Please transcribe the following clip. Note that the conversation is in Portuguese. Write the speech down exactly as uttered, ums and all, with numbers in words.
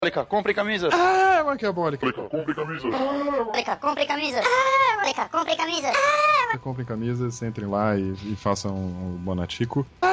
Mônica, compre camisas. Ah, mas que é bom, Mônica. Mônica, compre camisas. Mônica, compre camisas. Ah, Mônica, compre camisas. Comprem camisas, entrem lá e, e façam o Bonatico. Ah,